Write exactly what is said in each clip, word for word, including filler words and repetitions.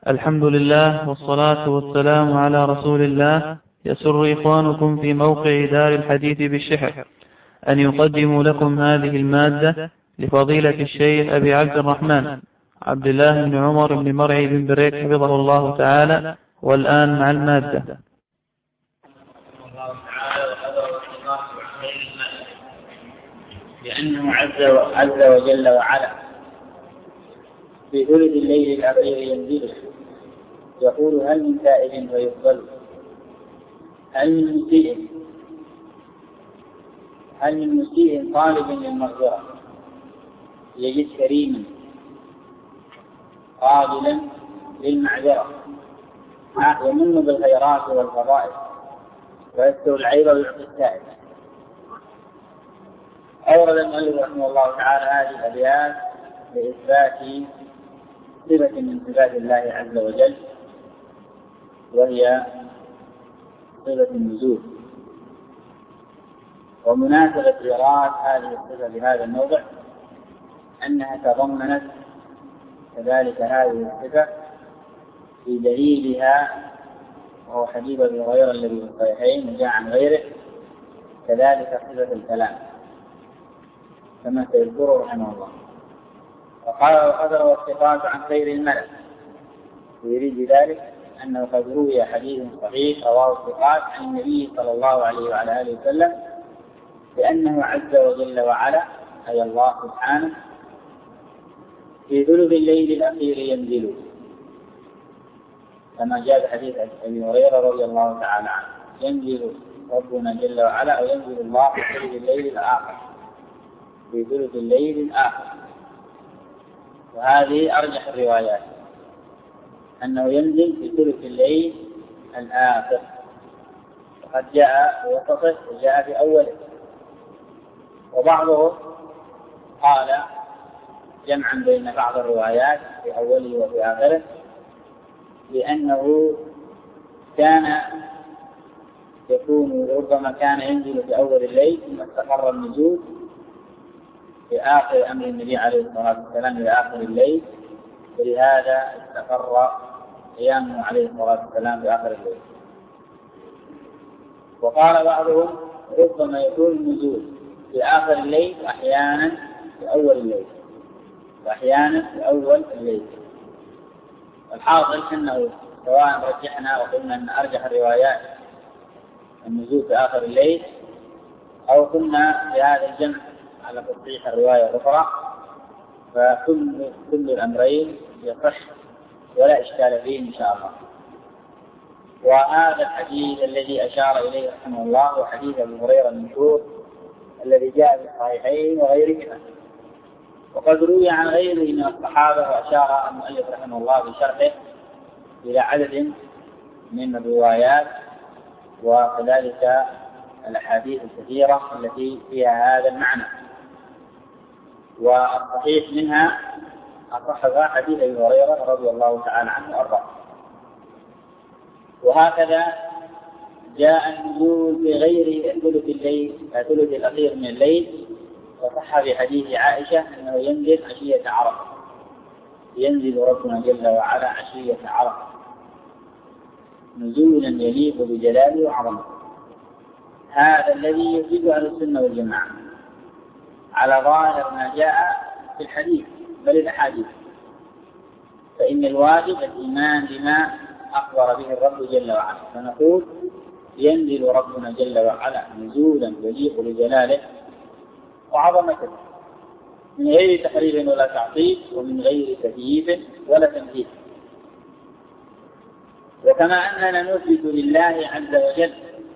الحمد لله والصلاة والسلام على رسول الله. يسر إخوانكم في موقع دار الحديث بالشحر أن يقدموا لكم هذه المادة لفضيلة الشيخ أبي عبد الرحمن عبد الله بن عمر بن مرعي بن بريك حفظه الله تعالى. والآن مع المادة. لأنه عز عز وجل وعلا في ثلث الليل الأخير ينزل يقول: هل من تائب فيقبل؟ هل من مسيء هل من مسيء طالب للمغفرة يجد كريما قابلا للمعذرة يمن بالخيرات والفضائل ويستر العيب ويعطي التائب. أورد المؤلف رحمه الله تعالى هذه الأبيات لإثبات صفة من صفات الله عز وجل، وهي صفة النزول. ومناسبة إيراد هذه الصفة بهذا الموضع أنها تضمنت كذلك هذه الصفة في دليلها، وهو حديث أبي هريرة الذي في الصحيحين وجاء عن غيره، كذلك صفة الكلام كما سيذكره رحمه الله. وقال: وقد روى الثقات عن خير الملأ، ويريد بذلك أنه قد روي حديث صحيح رواه الثقات عن النبي صلى الله عليه وعلى آله وسلم بأنه عز وجل وعلا أي الله سبحانه في ثلث الليل الأخير ينزل، كما جاء حديث أبي هريرة رضي الله تعالى عنه: ينزل ربنا جل وعلا أو ينزل الله في ثلث الليل الآخر في ثلث الليل الآخر. وهذه أرجح الروايات أنه ينزل في ثلث الليل الآخر، وقد جاء في وسطه وجاء في أوله. وبعضهم قال جمعا بين بعض الروايات في أوله وفي آخره لأنه كان يكون ربما كان ينزل في أول الليل ثم استقر النزول في آخر أمر النبي عليه الصلاة والسلام إلى آخر الليل، ولهذا استقر قيامه عليه الصلاة والسلام في آخر الليل. وقال بعضهم ربما يكون النزول في آخر الليل وأحيانا في أول الليل وأحيانا في أول الليل. والحاصل أنه سواء رجحنا وقلنا أن أرجح الروايات النزول في آخر الليل أو قلنا بهذا الجمع على تصحيح الرواية الأخرى، فكل كل الأمرين يصح ولا إشكال فيه إن شاء الله. وهذا الحديث الذي أشار إليه رحمه الله هو حديث أبي هريرة المشهور الذي جاء في الصحيحين وغيرهما، وقد روي عن غيره من الصحابة، وأشار المؤلف رحمه الله بشرحه إلى عدد من الروايات وكذلك الأحاديث الكثيرة التي فيها هذا المعنى. والصحيح منها أصحها حديث أبي هريرة رضي الله تعالى عنه وأرضاه. وهكذا جاء النزول في غير ثلث الليل ثلث الأخير من الليل، وصح في حديث عائشة أنه ينزل عشية عرفة، ينزل ربنا جل وعلا عشية عرفة نزولا يليق بجلاله وعظمته. هذا الذي يثبت أهل السنة والجماعة على ظاهر ما جاء في الحديث بل الأحاديث، فإن الواجب الإيمان بما أخبر به الرب جل وعلا، فنقول ينزل ربنا جل وعلا نزولا يليق بجلاله وعظمته من غير تحريف ولا تعطيل ومن غير تكييف ولا تمثيل. وكما أننا نثبت لله عز وجل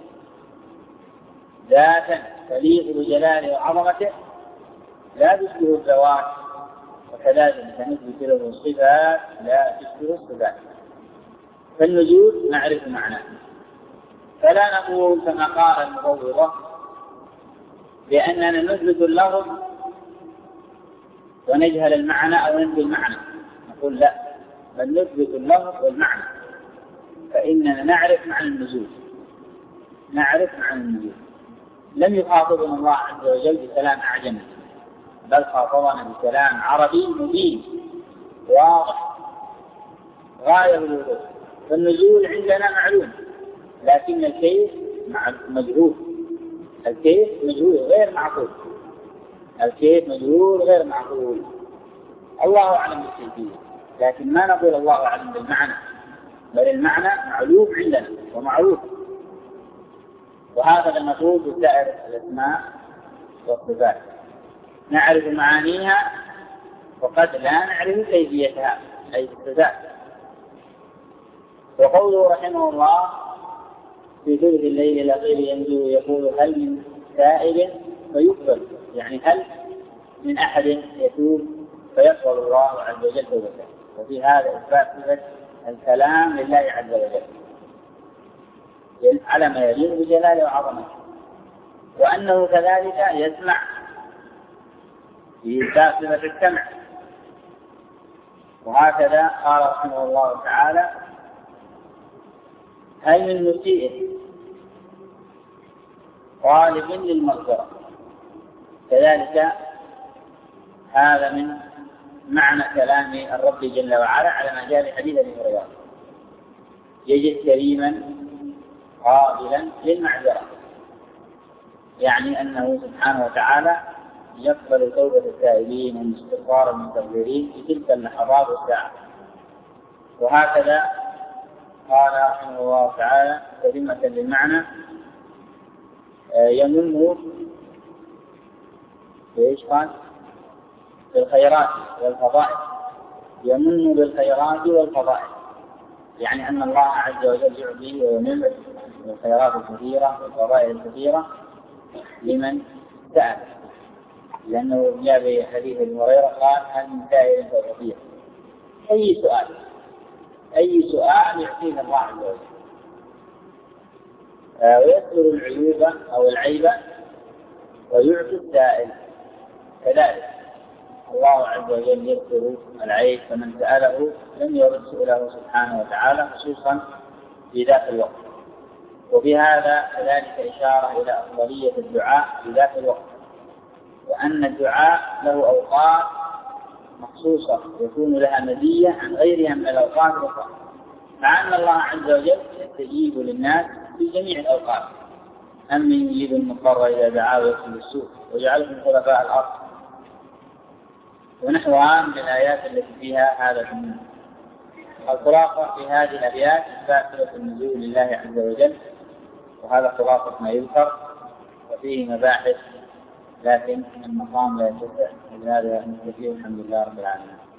ذاتا تليق بجلاله وعظمته لا تشبه الذوات، وكذلك نثبت له الصفات لا تشبه الصفات. فالنزول نعرف معناه، فلا نقول كما قال المفوضة بأننا نثبت اللفظ ونجهل المعنى أو ننفي المعنى، نقول لا، بل نثبت اللفظ والمعنى، فإننا نعرف معنى النزول نعرف معنى النزول. لم يخاطبنا الله عز وجل بكلام أعجمي، بل خاطبنا بكلام عربي مبين واضح غاية الوضوح. فالنزول عندنا معلوم، لكن الكيف مجهول. الكيف مجهول غير معقول. الكيف مجهول غير معقول. الله أعلم بالكيفية، لكن ما نقول الله أعلم بالمعنى، بل المعنى معلوم عندنا ومعروف. وهكذا نقول بسائر الأسماء والصفات، نعرف معانيها وقد لا نعرف كيفيتها، أي الصفات. وقوله رحمه الله في ثلث الليل الأخير ينزل يقول هل من سائل فيقبل، يعني هل من أحد يتوب فيقبل الله عز وجل توبته. وفي هذا إثبات صفة الكلام لله عز وجل على ما يليق بجلاله وعظمته، وأنه كذلك يسمع في إثبات صفة السمع. وهكذا قال رحمه الله تعالى هل من مسيء طالب للمغفرة، كذلك هذا من معنى كلام الرب جل وعلا على ما جاء في حديث ابي هريره يجد كريما قابلا للمعذرة، يعني أنه سبحانه وتعالى يقبل توبة التائبين واستغفار المستغفرين في تلك اللحظات والساعات. وهكذا قال رحمه الله تعالى تتمة للمعنى يمن بإيش قال؟ بالخيرات والفضائل، يمن بالخيرات والفضائل، يعني أن الله عز وجل يعطي ويمن بالخيرات الكثيرة والفضائل الكثيرة لمن سأل، لأنه جاء في حديث ابي هريرة قال هل من سائل فأعطيه. أي سؤال أي سؤال يعطيه الله عز وجل، آه ويذكر العيوب أو العيب ويعطي السائل كذلك. الله عز وجل يذكر العيب، فمن سأله لم يرد سؤاله سبحانه وتعالى، خصوصا في ذات الوقت. وفي هذا كذلك إشارة إلى أفضلية الدعاء في ذات الوقت، وأن الدعاء له أوقات مخصوصة يكون لها مزية عن غيرها من الأوقات الأخرى، مع أن الله عز وجل يستجيب للناس في جميع الأوقات. أمن يجيب المضطر إذا دعاه ويكشف السوء ويجعلكم خلفاء الأرض ونحوها من الآيات التي فيها هذا المعنى. الخلاصة في هذه الأبيات إثبات صفة النزول لله عز وجل، وهذا خلاصة ما يذكر، وفيه مباحث لكن المقام لا يتسع. لهذا نستفيد. الحمد لله رب العالمين.